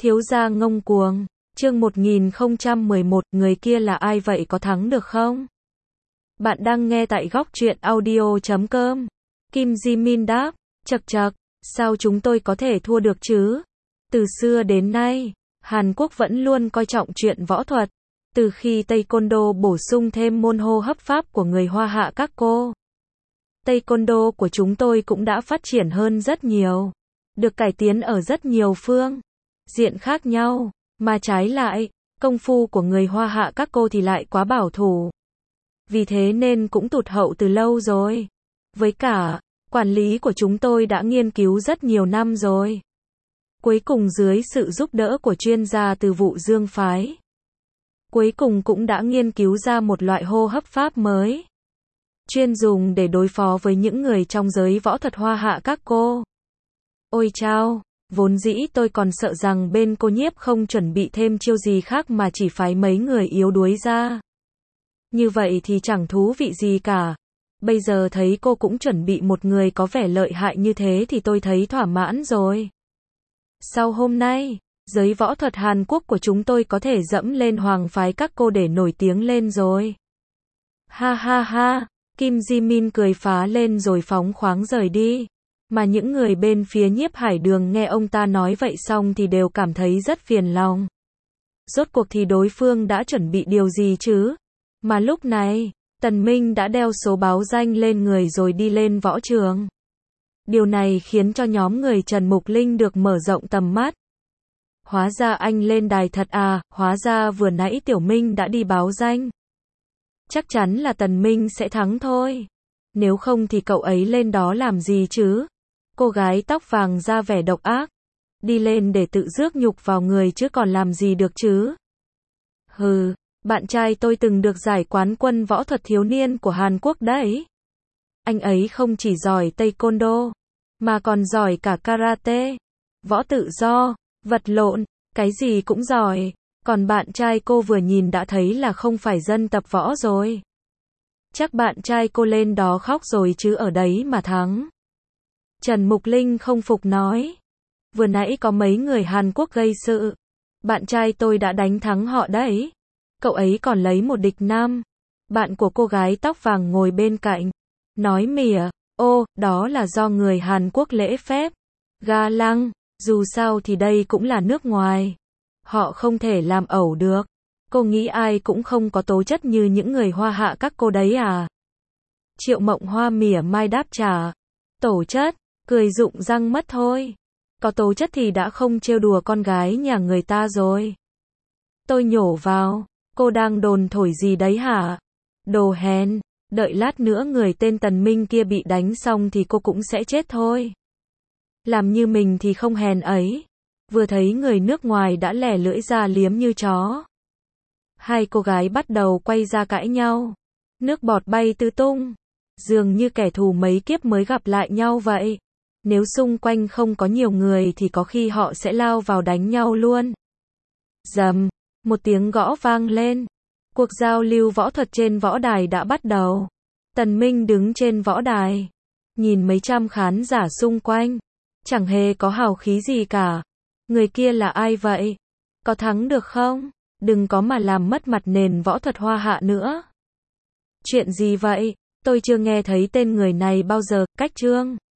Thiếu gia ngông cuồng. Chương 1011, người kia là ai vậy, có thắng được không? Bạn đang nghe tại góc truyện audio.com. Kim Ji-min đáp, chậc chậc, sao chúng tôi có thể thua được chứ? Từ xưa đến nay, Hàn Quốc vẫn luôn coi trọng chuyện võ thuật. Từ khi Taekwondo bổ sung thêm môn hô hấp pháp của người Hoa hạ các cô, Taekwondo của chúng tôi cũng đã phát triển hơn rất nhiều, được cải tiến ở rất nhiều phương diện khác nhau, mà trái lại, công phu của người Hoa hạ các cô thì lại quá bảo thủ. Vì thế nên cũng tụt hậu từ lâu rồi. Với cả, quản lý của chúng tôi đã nghiên cứu rất nhiều năm rồi. Cuối cùng dưới sự giúp đỡ của chuyên gia từ Vũ Dương phái, cuối cùng cũng đã nghiên cứu ra một loại hô hấp pháp mới, chuyên dùng để đối phó với những người trong giới võ thuật Hoa hạ các cô. Ôi chao, vốn dĩ tôi còn sợ rằng bên cô Nhiếp không chuẩn bị thêm chiêu gì khác mà chỉ phái mấy người yếu đuối ra. Như vậy thì chẳng thú vị gì cả. Bây giờ thấy cô cũng chuẩn bị một người có vẻ lợi hại như thế thì tôi thấy thỏa mãn rồi. Sau hôm nay, giới võ thuật Hàn Quốc của chúng tôi có thể dẫm lên hoàng phái các cô để nổi tiếng lên rồi. Ha ha ha, Kim Ji-min cười phá lên rồi phóng khoáng rời đi. Mà những người bên phía Nhiếp Hải Đường nghe ông ta nói vậy xong thì đều cảm thấy rất phiền lòng. Rốt cuộc thì đối phương đã chuẩn bị điều gì chứ? Mà lúc này, Tần Minh đã đeo số báo danh lên người rồi đi lên võ trường. Điều này khiến cho nhóm người Trần Mục Linh được mở rộng tầm mắt. Hóa ra anh lên đài thật à, hóa ra vừa nãy Tiểu Minh đã đi báo danh. Chắc chắn là Tần Minh sẽ thắng thôi. Nếu không thì cậu ấy lên đó làm gì chứ? Cô gái tóc vàng ra vẻ độc ác. Đi lên để tự rước nhục vào người chứ còn làm gì được chứ? Hừ, bạn trai tôi từng được giải quán quân võ thuật thiếu niên của Hàn Quốc đấy. Anh ấy không chỉ giỏi Taekwondo, mà còn giỏi cả karate, võ tự do, vật lộn, cái gì cũng giỏi. Còn bạn trai cô vừa nhìn đã thấy là không phải dân tập võ rồi. Chắc bạn trai cô lên đó khóc rồi chứ ở đấy mà thắng. Trần Mục Linh không phục nói. Vừa nãy có mấy người Hàn Quốc gây sự. Bạn trai tôi đã đánh thắng họ đấy. Cậu ấy còn lấy một địch nam. Bạn của cô gái tóc vàng ngồi bên cạnh. Nói mỉa, ô, đó là do người Hàn Quốc lễ phép. Ga lăng, dù sao thì đây cũng là nước ngoài. Họ không thể làm ẩu được. Cô nghĩ ai cũng không có tố chất như những người Hoa hạ các cô đấy à? Triệu Mộng Hoa mỉa mai đáp trả. Tổ chất, cười rụng răng mất thôi. Có tố chất thì đã không trêu đùa con gái nhà người ta rồi. Tôi nhổ vào, cô đang đồn thổi gì đấy hả? Đồ hèn, đợi lát nữa người tên Tần Minh kia bị đánh xong thì cô cũng sẽ chết thôi. Làm như mình thì không hèn ấy. Vừa thấy người nước ngoài đã lẻ lưỡi ra liếm như chó. Hai cô gái bắt đầu quay ra cãi nhau. Nước bọt bay tứ tung. Dường như kẻ thù mấy kiếp mới gặp lại nhau vậy. Nếu xung quanh không có nhiều người thì có khi họ sẽ lao vào đánh nhau luôn. Rầm, một tiếng gõ vang lên. Cuộc giao lưu võ thuật trên võ đài đã bắt đầu. Tần Minh đứng trên võ đài, nhìn mấy trăm khán giả xung quanh, chẳng hề có hào khí gì cả. Người kia là ai vậy? Có thắng được không? Đừng có mà làm mất mặt nền võ thuật Hoa hạ nữa. Chuyện gì vậy? Tôi chưa nghe thấy tên người này bao giờ. Cách Trương